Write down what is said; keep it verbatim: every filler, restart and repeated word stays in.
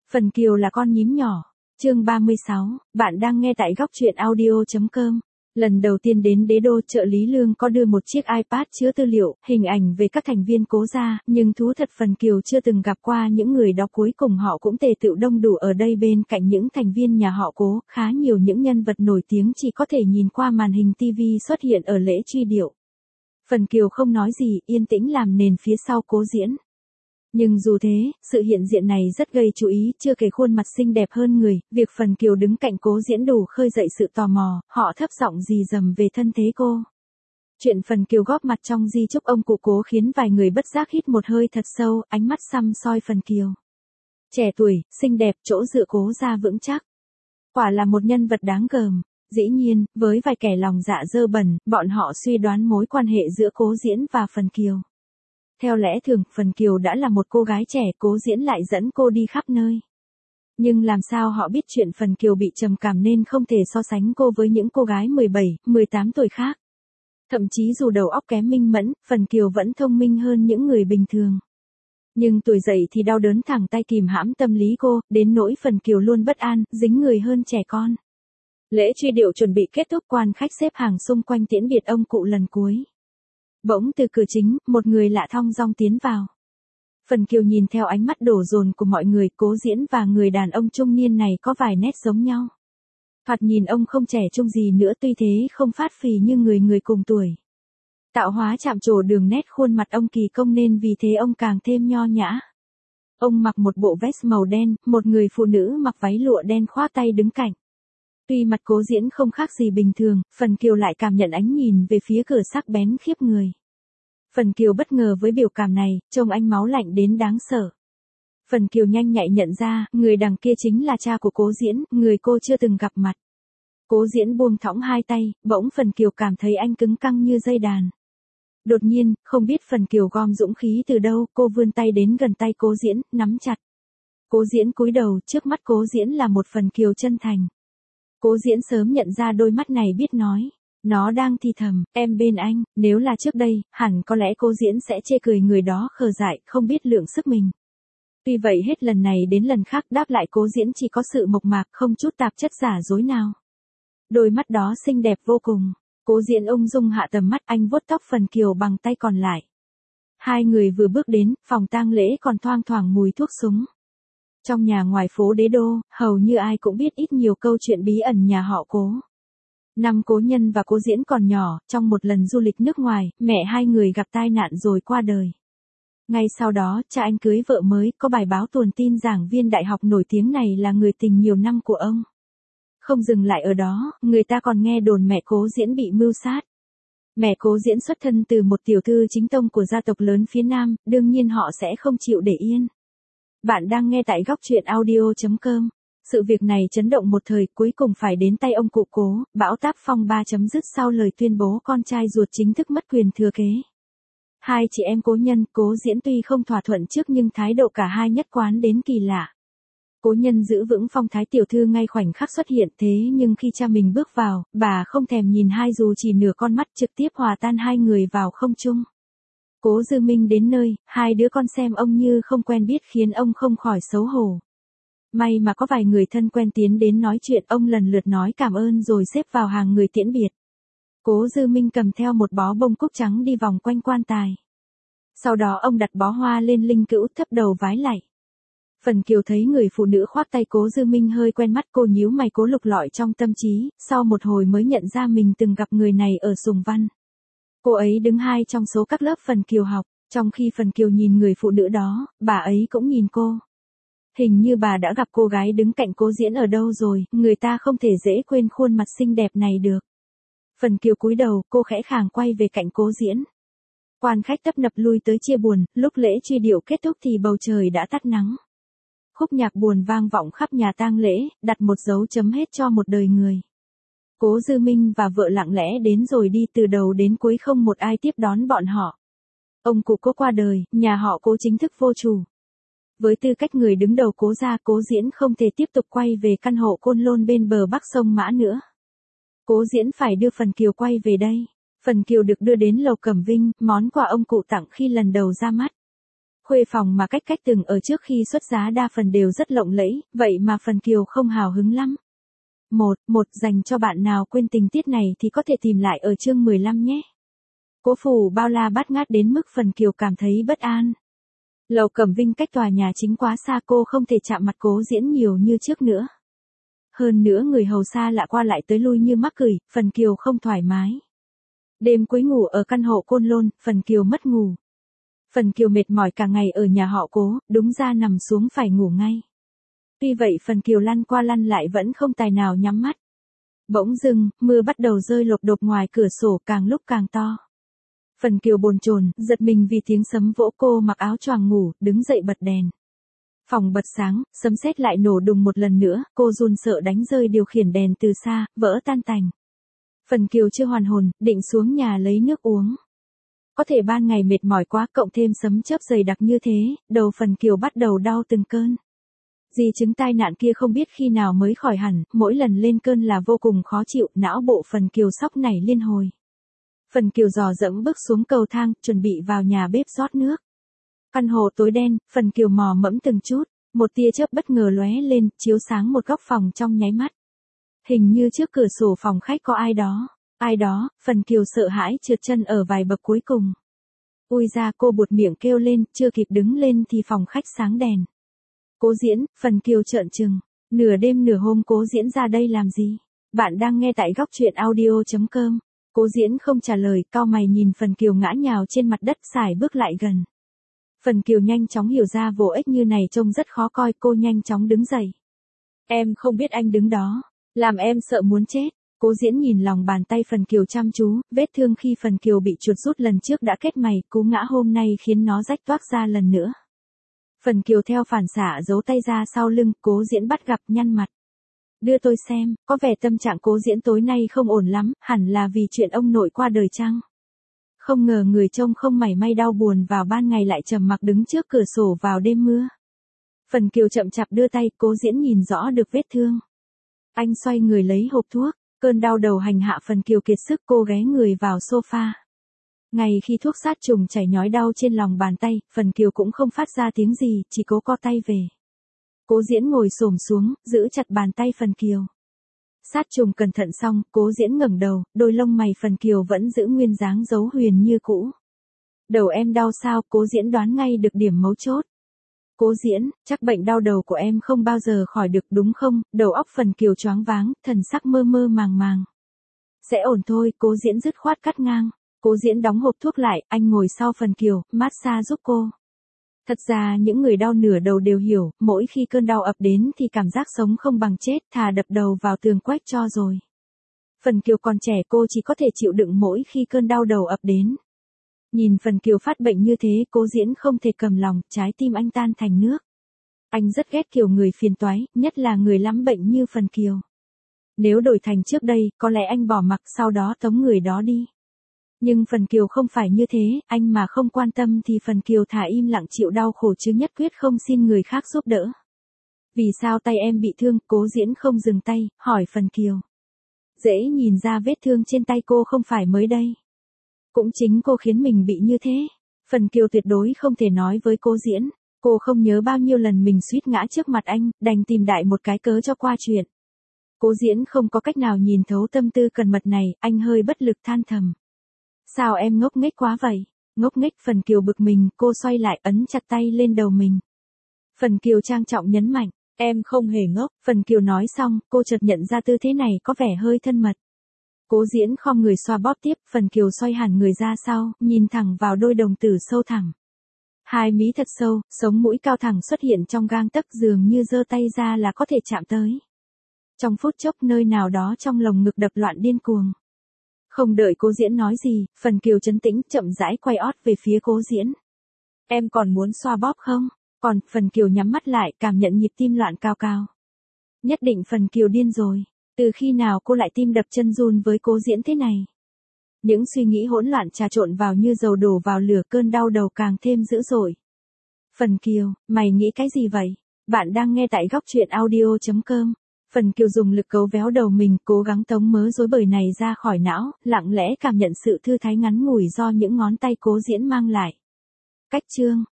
Phần Kiều là con nhím nhỏ. Chương ba mươi sáu, bạn đang nghe tại góc truyện audio chấm com. Lần đầu tiên đến Đế Đô, trợ lý Lương có đưa một chiếc iPad chứa tư liệu, hình ảnh về các thành viên Cố gia, nhưng thú thật Phần Kiều chưa từng gặp qua những người đó, cuối cùng họ cũng tề tựu đông đủ ở đây bên cạnh những thành viên nhà họ Cố, khá nhiều những nhân vật nổi tiếng chỉ có thể nhìn qua màn hình ti vi xuất hiện ở lễ truy điệu. Phần Kiều không nói gì, yên tĩnh làm nền phía sau Cố Diễn. Nhưng dù thế, sự hiện diện này rất gây chú ý, chưa kể khuôn mặt xinh đẹp hơn người, việc Phần Kiều đứng cạnh Cố Diễn đủ khơi dậy sự tò mò, họ thấp giọng rì rầm về thân thế cô. Chuyện Phần Kiều góp mặt trong di chúc ông cụ Cố khiến vài người bất giác hít một hơi thật sâu, ánh mắt săm soi Phần Kiều. Trẻ tuổi, xinh đẹp, chỗ dựa Cố gia vững chắc. Quả là một nhân vật đáng gờm. Dĩ nhiên, với vài kẻ lòng dạ dơ bẩn, bọn họ suy đoán mối quan hệ giữa Cố Diễn và Phần Kiều. Theo lẽ thường, Phần Kiều đã là một cô gái trẻ, Cố Diễn lại dẫn cô đi khắp nơi. Nhưng làm sao họ biết chuyện Phần Kiều bị trầm cảm nên không thể so sánh cô với những cô gái mười bảy, mười tám tuổi khác. Thậm chí dù đầu óc kém minh mẫn, Phần Kiều vẫn thông minh hơn những người bình thường. Nhưng tuổi dậy thì đau đớn thẳng tay kìm hãm tâm lý cô, đến nỗi Phần Kiều luôn bất an, dính người hơn trẻ con. Lễ truy điệu chuẩn bị kết thúc, quan khách xếp hàng xung quanh tiễn biệt ông cụ lần cuối. Bỗng từ cửa chính, một người lạ thong dong tiến vào. Phần Kiều nhìn theo ánh mắt đổ dồn của mọi người, Cố Diễn và người đàn ông trung niên này có vài nét giống nhau. Thoạt nhìn ông không trẻ trung gì nữa, tuy thế không phát phì như người người cùng tuổi. Tạo hóa chạm trổ đường nét khuôn mặt ông kỳ công nên vì thế ông càng thêm nho nhã. Ông mặc một bộ vest màu đen, một người phụ nữ mặc váy lụa đen khoác tay đứng cạnh. Tuy mặt Cố Diễn không khác gì bình thường, Phần Kiều lại cảm nhận ánh nhìn về phía cửa sắc bén khiếp người. Phần Kiều bất ngờ với biểu cảm này, trông anh máu lạnh đến đáng sợ. Phần Kiều nhanh nhạy nhận ra, người đằng kia chính là cha của Cố Diễn, người cô chưa từng gặp mặt. Cố Diễn buông thõng hai tay, bỗng Phần Kiều cảm thấy anh cứng căng như dây đàn. Đột nhiên, không biết Phần Kiều gom dũng khí từ đâu, cô vươn tay đến gần tay Cố Diễn, nắm chặt. Cố Diễn cúi đầu, trước mắt Cố Diễn là một Phần Kiều chân thành. Cố Diễn sớm nhận ra đôi mắt này biết nói. Nó đang thì thầm, em bên anh, nếu là trước đây, hẳn có lẽ Cố Diễn sẽ chê cười người đó khờ dại, không biết lượng sức mình. Tuy vậy hết lần này đến lần khác đáp lại Cố Diễn chỉ có sự mộc mạc, không chút tạp chất giả dối nào. Đôi mắt đó xinh đẹp vô cùng. Cố Diễn ung dung hạ tầm mắt, anh vuốt tóc Phần Kiều bằng tay còn lại. Hai người vừa bước đến, phòng tang lễ còn thoang thoảng mùi thuốc súng. Trong nhà ngoài phố Đế Đô, hầu như ai cũng biết ít nhiều câu chuyện bí ẩn nhà họ Cố. Năm Cố Nhân và Cố Diễn còn nhỏ, trong một lần du lịch nước ngoài, mẹ hai người gặp tai nạn rồi qua đời. Ngay sau đó, cha anh cưới vợ mới, có bài báo tuồn tin giảng viên đại học nổi tiếng này là người tình nhiều năm của ông. Không dừng lại ở đó, người ta còn nghe đồn mẹ Cố Diễn bị mưu sát. Mẹ Cố Diễn xuất thân từ một tiểu thư chính tông của gia tộc lớn phía Nam, đương nhiên họ sẽ không chịu để yên. Bạn đang nghe tại góc truyện audio chấm com. Sự việc này chấn động một thời, cuối cùng phải đến tay ông cụ Cố, bão táp phong ba chấm dứt sau lời tuyên bố con trai ruột chính thức mất quyền thừa kế. Hai chị em Cố Nhân, Cố Diễn tuy không thỏa thuận trước nhưng thái độ cả hai nhất quán đến kỳ lạ. Cố Nhân giữ vững phong thái tiểu thư ngay khoảnh khắc xuất hiện, thế nhưng khi cha mình bước vào, bà không thèm nhìn hai dù chỉ nửa con mắt, trực tiếp hòa tan hai người vào không trung. Cố Dư Minh đến nơi, hai đứa con xem ông như không quen biết khiến ông không khỏi xấu hổ. May mà có vài người thân quen tiến đến nói chuyện, ông lần lượt nói cảm ơn rồi xếp vào hàng người tiễn biệt. Cố Dư Minh cầm theo một bó bông cúc trắng đi vòng quanh quan tài. Sau đó ông đặt bó hoa lên linh cữu, thấp đầu vái lạy. Phần Kiều thấy người phụ nữ khoác tay Cố Dư Minh hơi quen mắt, cô nhíu mày cố lục lọi trong tâm trí, sau một hồi mới nhận ra mình từng gặp người này ở Sùng Văn. Cô ấy đứng hai trong số các lớp Phần Kiều học, trong khi Phần Kiều nhìn người phụ nữ đó, bà ấy cũng nhìn cô. Hình như bà đã gặp cô gái đứng cạnh Cố Diễn ở đâu rồi, người ta không thể dễ quên khuôn mặt xinh đẹp này được. Phần Kiều cúi đầu, cô khẽ khàng quay về cạnh Cố Diễn. Quan khách tấp nập lui tới chia buồn, lúc lễ truy điệu kết thúc thì bầu trời đã tắt nắng. Khúc nhạc buồn vang vọng khắp nhà tang lễ, đặt một dấu chấm hết cho một đời người. Cố Dư Minh và vợ lặng lẽ đến rồi đi, từ đầu đến cuối không một ai tiếp đón bọn họ. Ông cụ Cố qua đời, nhà họ Cố chính thức vô chủ. Với tư cách người đứng đầu Cố gia, Cố Diễn không thể tiếp tục quay về căn hộ Côn Lôn bên bờ bắc sông Mã nữa. Cố Diễn phải đưa Phần Kiều quay về đây. Phần Kiều được đưa đến lầu Cẩm Vinh, món quà ông cụ tặng khi lần đầu ra mắt. Khuê phòng mà cách cách từng ở trước khi xuất giá đa phần đều rất lộng lẫy, vậy mà Phần Kiều không hào hứng lắm. Một, một dành cho bạn nào quên tình tiết này thì có thể tìm lại ở chương mười lăm nhé. Cố phủ bao la bát ngát đến mức Phần Kiều cảm thấy bất an. Lầu Cẩm Vinh cách tòa nhà chính quá xa, cô không thể chạm mặt Cố Diễn nhiều như trước nữa. Hơn nữa người hầu xa lạ qua lại tới lui như mắc cười, Phần Kiều không thoải mái. Đêm cuối ngủ ở căn hộ Côn Lôn, Phần Kiều mất ngủ. Phần Kiều mệt mỏi cả ngày ở nhà họ Cố, đúng ra nằm xuống phải ngủ ngay. Tuy vậy Phần Kiều lăn qua lăn lại vẫn không tài nào nhắm mắt. Bỗng dưng, mưa bắt đầu rơi lộp đột ngoài cửa sổ càng lúc càng to. Phần Kiều bồn chồn, giật mình vì tiếng sấm vỗ, cô mặc áo choàng ngủ, đứng dậy bật đèn. Phòng bật sáng, sấm sét lại nổ đùng một lần nữa, cô run sợ đánh rơi điều khiển đèn từ xa, vỡ tan tành. Phần Kiều chưa hoàn hồn, định xuống nhà lấy nước uống. Có thể ban ngày mệt mỏi quá, cộng thêm sấm chớp dày đặc như thế, đầu Phần Kiều bắt đầu đau từng cơn. Di chứng tai nạn kia không biết khi nào mới khỏi hẳn, mỗi lần lên cơn là vô cùng khó chịu, não bộ Phần Kiều sóc nảy liên hồi. Phần Kiều dò dẫm bước xuống cầu thang, chuẩn bị vào nhà bếp rót nước. Căn hộ tối đen, Phần Kiều mò mẫm từng chút, một tia chớp bất ngờ lóe lên, chiếu sáng một góc phòng trong nháy mắt. Hình như trước cửa sổ phòng khách có ai đó, ai đó, Phần Kiều sợ hãi trượt chân ở vài bậc cuối cùng. Ui ra, cô buột miệng kêu lên, chưa kịp đứng lên thì phòng khách sáng đèn. Cố Diễn, Phần Kiều trợn trừng, nửa đêm nửa hôm Cố Diễn ra đây làm gì? Bạn đang nghe tại góc truyện audio chấm com. Cố Diễn không trả lời, cau mày nhìn Phần Kiều ngã nhào trên mặt đất, sải bước lại gần. Phần Kiều nhanh chóng hiểu ra vô ích như này trông rất khó coi, cô nhanh chóng đứng dậy. Em không biết anh đứng đó, làm em sợ muốn chết. Cố Diễn nhìn lòng bàn tay Phần Kiều chăm chú, vết thương khi Phần Kiều bị chuột rút lần trước đã kết mày, cú ngã hôm nay khiến nó rách toác ra lần nữa. Phần Kiều theo phản xạ giấu tay ra sau lưng, Cố Diễn bắt gặp nhăn mặt. Đưa tôi xem, có vẻ tâm trạng Cố Diễn tối nay không ổn lắm, hẳn là vì chuyện ông nội qua đời chăng? Không ngờ người trông không mảy may đau buồn vào ban ngày lại trầm mặc đứng trước cửa sổ vào đêm mưa. Phần Kiều chậm chạp đưa tay, Cố Diễn nhìn rõ được vết thương. Anh xoay người lấy hộp thuốc, cơn đau đầu hành hạ Phần Kiều kiệt sức, cô ghé người vào sofa. Ngay khi thuốc sát trùng chảy nhói đau trên lòng bàn tay, Phần Kiều cũng không phát ra tiếng gì, chỉ cố co tay về. Cố Diễn ngồi xổm xuống, giữ chặt bàn tay Phần Kiều. Sát trùng cẩn thận xong, Cố Diễn ngẩng đầu, đôi lông mày Phần Kiều vẫn giữ nguyên dáng dấu huyền như cũ. Đầu em đau sao? Cố Diễn đoán ngay được điểm mấu chốt. Cố Diễn, chắc bệnh đau đầu của em không bao giờ khỏi được đúng không? Đầu óc Phần Kiều choáng váng, thần sắc mơ mơ màng màng. Sẽ ổn thôi, Cố Diễn dứt khoát cắt ngang. Cố Diễn đóng hộp thuốc lại, anh ngồi sau Phần Kiều, massage giúp cô. Thật ra những người đau nửa đầu đều hiểu, mỗi khi cơn đau ập đến thì cảm giác sống không bằng chết, thà đập đầu vào tường quách cho rồi. Phần Kiều còn trẻ, cô chỉ có thể chịu đựng mỗi khi cơn đau đầu ập đến. Nhìn Phần Kiều phát bệnh như thế, Cố Diễn không thể cầm lòng, trái tim anh tan thành nước. Anh rất ghét kiểu người phiền toái, nhất là người lắm bệnh như Phần Kiều. Nếu đổi thành trước đây, có lẽ anh bỏ mặc sau đó tống người đó đi. Nhưng Phần Kiều không phải như thế, anh mà không quan tâm thì Phần Kiều thà im lặng chịu đau khổ chứ nhất quyết không xin người khác giúp đỡ. Vì sao tay em bị thương? Cố Diễn không dừng tay, hỏi Phần Kiều. Dễ nhìn ra vết thương trên tay cô không phải mới đây. Cũng chính cô khiến mình bị như thế. Phần Kiều tuyệt đối không thể nói với Cố Diễn. Cô không nhớ bao nhiêu lần mình suýt ngã trước mặt anh, đành tìm đại một cái cớ cho qua chuyện. Cố Diễn không có cách nào nhìn thấu tâm tư cần mật này, anh hơi bất lực than thầm. Sao em ngốc nghếch quá vậy? Ngốc nghếch? Phần Kiều bực mình, cô xoay lại ấn chặt tay lên đầu mình. Phần Kiều trang trọng nhấn mạnh, em không hề ngốc. Phần Kiều nói xong, cô chợt nhận ra tư thế này có vẻ hơi thân mật. Cố Diễn khom người xoa bóp tiếp, Phần Kiều xoay hẳn người ra sau, nhìn thẳng vào đôi đồng tử sâu thẳm. Hai mí thật sâu, sống mũi cao thẳng xuất hiện trong gang tấc, dường như giơ tay ra là có thể chạm tới. Trong phút chốc nơi nào đó trong lồng ngực đập loạn điên cuồng. Không đợi Cố Diễn nói gì, Phần Kiều trấn tĩnh chậm rãi quay ót về phía Cố Diễn. Em còn muốn xoa bóp không? Còn, Phần Kiều nhắm mắt lại, cảm nhận nhịp tim loạn cao cao. Nhất định Phần Kiều điên rồi. Từ khi nào cô lại tim đập chân run với Cố Diễn thế này? Những suy nghĩ hỗn loạn trà trộn vào như dầu đổ vào lửa, cơn đau đầu càng thêm dữ dội. Phần Kiều, mày nghĩ cái gì vậy? Bạn đang nghe tại góc truyện audio chấm com. Phần Kiều dùng lực cấu véo đầu mình, cố gắng tống mớ rối bời này ra khỏi não, lặng lẽ cảm nhận sự thư thái ngắn ngủi do những ngón tay Cố Diễn mang lại. Cách chương